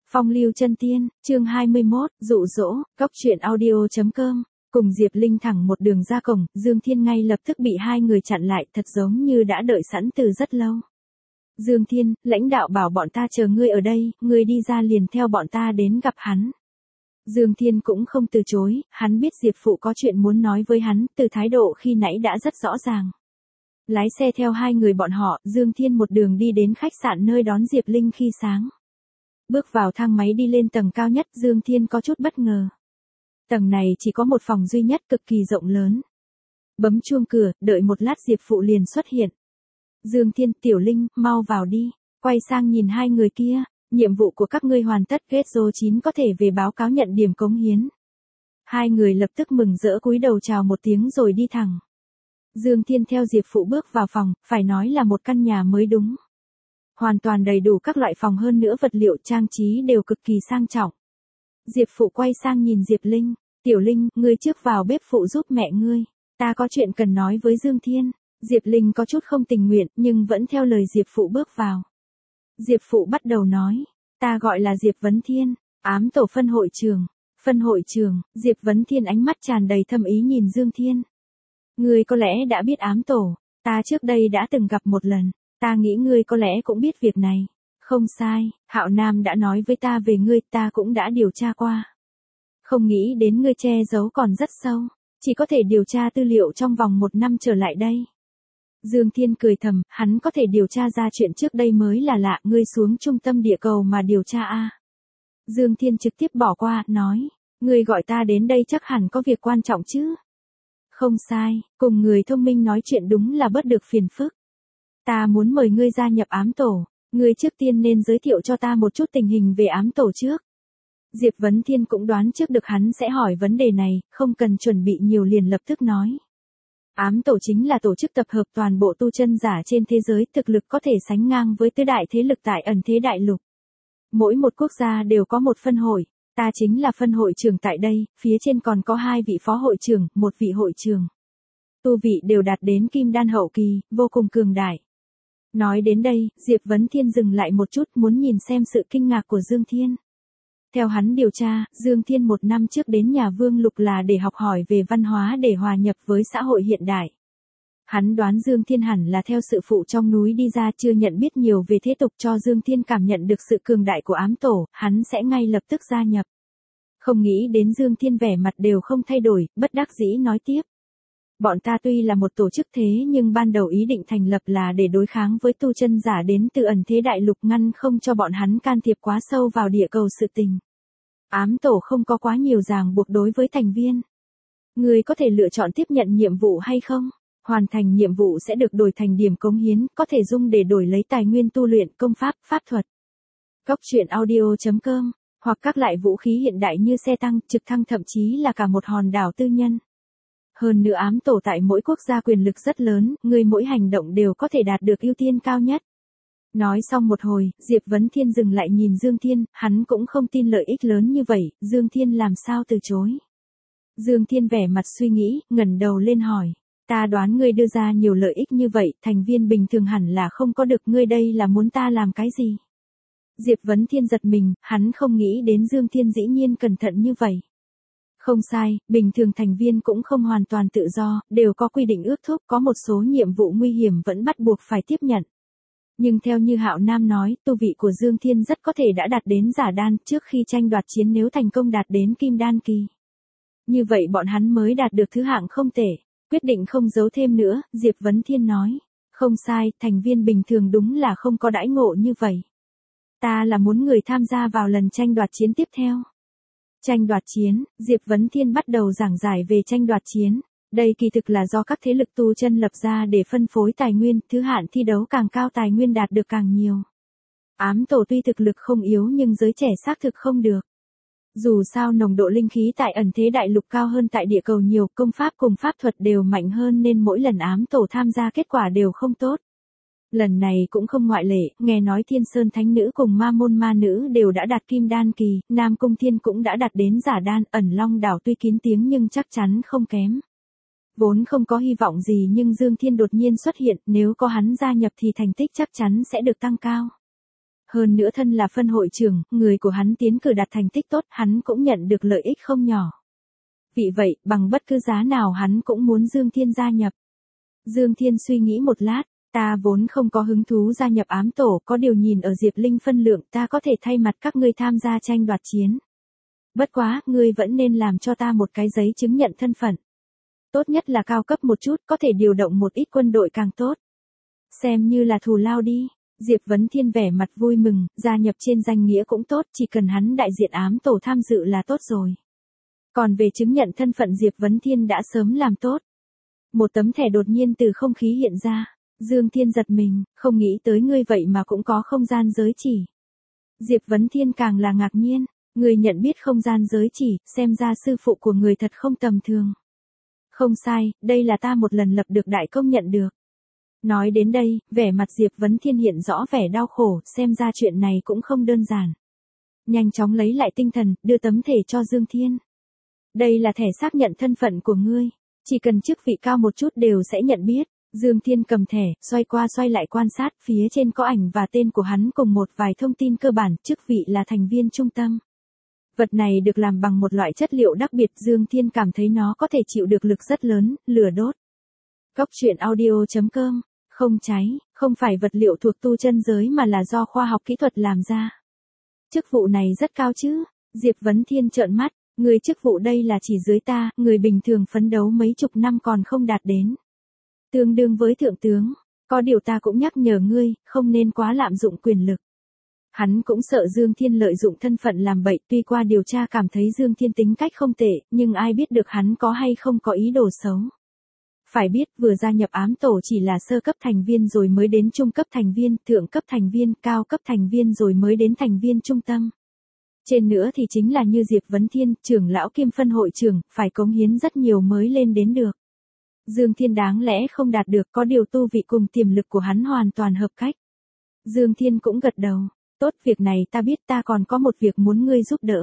Phong lưu chân tiên, chương 21, dụ dỗ, góc truyện audio.com. Cùng Diệp Linh thẳng một đường ra cổng, Dương Thiên ngay lập tức bị hai người chặn lại, thật giống như đã đợi sẵn từ rất lâu. Dương Thiên, lãnh đạo bảo bọn ta chờ ngươi ở đây, ngươi đi ra liền theo bọn ta đến gặp hắn. Dương Thiên cũng không từ chối, hắn biết Diệp Phụ có chuyện muốn nói với hắn, từ thái độ khi nãy đã rất rõ ràng. Lái xe theo hai người bọn họ, Dương Thiên một đường đi đến khách sạn nơi đón Diệp Linh khi sáng. Bước vào thang máy đi lên tầng cao nhất, Dương Thiên có chút bất ngờ. Tầng này chỉ có một phòng duy nhất cực kỳ rộng lớn. Bấm chuông cửa, đợi một lát Diệp Phụ liền xuất hiện. Dương Thiên, Tiểu Linh, mau vào đi. Quay sang nhìn hai người kia, nhiệm vụ của các ngươi hoàn tất, Getzo 9 có thể về báo cáo nhận điểm cống hiến. Hai người lập tức mừng rỡ cúi đầu chào một tiếng rồi đi thẳng. Dương Thiên theo Diệp Phụ bước vào phòng, phải nói là một căn nhà mới đúng. Hoàn toàn đầy đủ các loại phòng, hơn nữa vật liệu trang trí đều cực kỳ sang trọng. Diệp Phụ quay sang nhìn Diệp Linh, Tiểu Linh, ngươi trước vào bếp phụ giúp mẹ ngươi, ta có chuyện cần nói với Dương Thiên. Diệp Linh có chút không tình nguyện, nhưng vẫn theo lời Diệp Phụ bước vào. Diệp Phụ bắt đầu nói, ta gọi là Diệp Vấn Thiên, ám tổ phân hội trường. Phân hội trường, Diệp Vấn Thiên ánh mắt tràn đầy thâm ý nhìn Dương Thiên. Ngươi có lẽ đã biết ám tổ, ta trước đây đã từng gặp một lần, ta nghĩ ngươi có lẽ cũng biết việc này. Không sai, Hạo Nam đã nói với ta về ngươi, ta cũng đã điều tra qua. Không nghĩ đến ngươi che giấu còn rất sâu, chỉ có thể điều tra tư liệu trong vòng 1 năm trở lại đây. Dương Thiên cười thầm, hắn có thể điều tra ra chuyện trước đây mới là lạ, ngươi xuống trung tâm địa cầu mà điều tra a. Dương Thiên trực tiếp bỏ qua, nói, ngươi gọi ta đến đây chắc hẳn có việc quan trọng chứ. Không sai, cùng người thông minh nói chuyện đúng là bớt được phiền phức. Ta muốn mời ngươi gia nhập ám tổ, ngươi trước tiên nên giới thiệu cho ta một chút tình hình về ám tổ trước. Diệp Vấn Thiên cũng đoán trước được hắn sẽ hỏi vấn đề này, không cần chuẩn bị nhiều liền lập tức nói. Ám tổ chính là tổ chức tập hợp toàn bộ tu chân giả trên thế giới, thực lực có thể sánh ngang với tứ đại thế lực tại ẩn thế đại lục. Mỗi một quốc gia đều có một phân hội, ta chính là phân hội trưởng tại đây, phía trên còn có 2 vị phó hội trưởng, 1 vị hội trưởng. Tu vị đều đạt đến kim đan hậu kỳ, vô cùng cường đại. Nói đến đây, Diệp Vấn Thiên dừng lại một chút, muốn nhìn xem sự kinh ngạc của Dương Thiên. Theo hắn điều tra, Dương Thiên 1 năm trước đến nhà Vương Lục là để học hỏi về văn hóa để hòa nhập với xã hội hiện đại. Hắn đoán Dương Thiên hẳn là theo sự phụ trong núi đi ra, chưa nhận biết nhiều về thế tục, cho Dương Thiên cảm nhận được sự cường đại của ám tổ, hắn sẽ ngay lập tức gia nhập. Không nghĩ đến Dương Thiên vẻ mặt đều không thay đổi, bất đắc dĩ nói tiếp. Bọn ta tuy là một tổ chức thế nhưng ban đầu ý định thành lập là để đối kháng với tu chân giả đến từ ẩn thế đại lục, ngăn không cho bọn hắn can thiệp quá sâu vào địa cầu sự tình. Ám tổ không có quá nhiều ràng buộc đối với thành viên. Người có thể lựa chọn tiếp nhận nhiệm vụ hay không? Hoàn thành nhiệm vụ sẽ được đổi thành điểm cống hiến, có thể dùng để đổi lấy tài nguyên tu luyện, công pháp, pháp thuật. Góc truyện audio.com, hoặc các loại vũ khí hiện đại như xe tăng, trực thăng, thậm chí là cả một hòn đảo tư nhân. Hơn nữa ám tổ tại mỗi quốc gia quyền lực rất lớn, người mỗi hành động đều có thể đạt được ưu tiên cao nhất. Nói xong một hồi, Diệp Vấn Thiên dừng lại nhìn Dương Thiên, hắn cũng không tin lợi ích lớn như vậy, Dương Thiên làm sao từ chối. Dương Thiên vẻ mặt suy nghĩ, ngẩng đầu lên hỏi, ta đoán ngươi đưa ra nhiều lợi ích như vậy, thành viên bình thường hẳn là không có được, ngươi đây là muốn ta làm cái gì? Diệp Vấn Thiên giật mình, hắn không nghĩ đến Dương Thiên dĩ nhiên cẩn thận như vậy. Không sai, bình thường thành viên cũng không hoàn toàn tự do, đều có quy định ước thúc, có một số nhiệm vụ nguy hiểm vẫn bắt buộc phải tiếp nhận. Nhưng theo như Hạo Nam nói, tu vị của Dương Thiên rất có thể đã đạt đến giả đan, trước khi tranh đoạt chiến nếu thành công đạt đến kim đan kỳ. Như vậy bọn hắn mới đạt được thứ hạng không tệ. Quyết định không giấu thêm nữa, Diệp Vấn Thiên nói. Không sai, thành viên bình thường đúng là không có đãi ngộ như vậy. Ta là muốn người tham gia vào lần tranh đoạt chiến tiếp theo. Tranh đoạt chiến, Diệp Vấn Thiên bắt đầu giảng giải về tranh đoạt chiến. Đây kỳ thực là do các thế lực tu chân lập ra để phân phối tài nguyên, thứ hạng thi đấu càng cao tài nguyên đạt được càng nhiều. Ám tổ tuy thực lực không yếu nhưng giới trẻ xác thực không được. Dù sao nồng độ linh khí tại ẩn thế đại lục cao hơn tại địa cầu nhiều, công pháp cùng pháp thuật đều mạnh hơn nên mỗi lần ám tổ tham gia kết quả đều không tốt. Lần này cũng không ngoại lệ, nghe nói Thiên Sơn Thánh Nữ cùng Ma Môn Ma Nữ đều đã đạt kim đan kỳ, Nam Cung Thiên cũng đã đạt đến giả đan, Ẩn Long đảo tuy kín tiếng nhưng chắc chắn không kém. Vốn không có hy vọng gì nhưng Dương Thiên đột nhiên xuất hiện, nếu có hắn gia nhập thì thành tích chắc chắn sẽ được tăng cao. Hơn nữa thân là phân hội trưởng, người của hắn tiến cử đạt thành tích tốt, hắn cũng nhận được lợi ích không nhỏ. Vì vậy, bằng bất cứ giá nào hắn cũng muốn Dương Thiên gia nhập. Dương Thiên suy nghĩ một lát, ta vốn không có hứng thú gia nhập ám tổ, có điều nhìn ở Diệp Linh phân lượng ta có thể thay mặt các ngươi tham gia tranh đoạt chiến. Bất quá, ngươi vẫn nên làm cho ta một cái giấy chứng nhận thân phận. Tốt nhất là cao cấp một chút, có thể điều động một ít quân đội càng tốt. Xem như là thù lao đi. Diệp Vấn Thiên vẻ mặt vui mừng, gia nhập trên danh nghĩa cũng tốt, chỉ cần hắn đại diện ám tổ tham dự là tốt rồi. Còn về chứng nhận thân phận Diệp Vấn Thiên đã sớm làm tốt. Một tấm thẻ đột nhiên từ không khí hiện ra. Dương Thiên giật mình, không nghĩ tới ngươi vậy mà cũng có không gian giới chỉ. Diệp Vấn Thiên càng là ngạc nhiên, người nhận biết không gian giới chỉ, xem ra sư phụ của người thật không tầm thường. Không sai, đây là ta một lần lập được đại công nhận được. Nói đến đây, vẻ mặt Diệp Vấn Thiên hiện rõ vẻ đau khổ, xem ra chuyện này cũng không đơn giản. Nhanh chóng lấy lại tinh thần, đưa tấm thẻ cho Dương Thiên. Đây là thẻ xác nhận thân phận của ngươi, chỉ cần chức vị cao một chút đều sẽ nhận biết. Dương Thiên cầm thẻ, xoay qua xoay lại quan sát, phía trên có ảnh và tên của hắn cùng một vài thông tin cơ bản, chức vị là thành viên trung tâm. Vật này được làm bằng một loại chất liệu đặc biệt, Dương Thiên cảm thấy nó có thể chịu được lực rất lớn, lửa đốt. Cốc truyện audio.com, không cháy, không phải vật liệu thuộc tu chân giới mà là do khoa học kỹ thuật làm ra. Chức vụ này rất cao chứ? Diệp Vấn Thiên trợn mắt, người chức vụ đây là chỉ dưới ta, người bình thường phấn đấu mấy chục năm còn không đạt đến. Tương đương với thượng tướng, có điều ta cũng nhắc nhở ngươi, không nên quá lạm dụng quyền lực. Hắn cũng sợ Dương Thiên lợi dụng thân phận làm bậy, tuy qua điều tra cảm thấy Dương Thiên tính cách không tệ, nhưng ai biết được hắn có hay không có ý đồ xấu. Phải biết vừa gia nhập ám tổ chỉ là sơ cấp thành viên rồi mới đến trung cấp thành viên, thượng cấp thành viên, cao cấp thành viên rồi mới đến thành viên trung tâm. Trên nữa thì chính là như Diệp Vấn Thiên, trưởng lão kiêm phân hội trưởng, phải cống hiến rất nhiều mới lên đến được. Dương Thiên đáng lẽ không đạt được, có điều tu vị cùng tiềm lực của hắn hoàn toàn hợp cách. Dương Thiên cũng gật đầu, tốt, việc này ta biết, ta còn có một việc muốn ngươi giúp đỡ.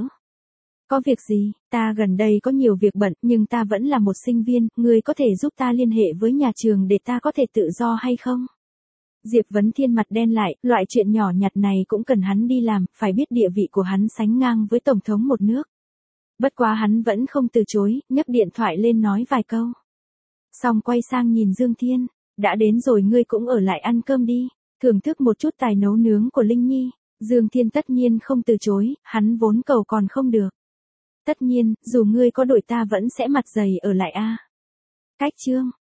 Có việc gì? Ta gần đây có nhiều việc bận, nhưng ta vẫn là một sinh viên, ngươi có thể giúp ta liên hệ với nhà trường để ta có thể tự do hay không? Diệp Vấn Thiên mặt đen lại, loại chuyện nhỏ nhặt này cũng cần hắn đi làm, phải biết địa vị của hắn sánh ngang với tổng thống một nước. Bất quá hắn vẫn không từ chối, nhấc điện thoại lên nói vài câu. Xong quay sang nhìn Dương Thiên, đã đến rồi ngươi cũng ở lại ăn cơm đi, thưởng thức một chút tài nấu nướng của Linh Nhi. Dương Thiên tất nhiên không từ chối, hắn vốn cầu còn không được. Tất nhiên, dù ngươi có đổi ta vẫn sẽ mặt dày ở lại a. Cách chương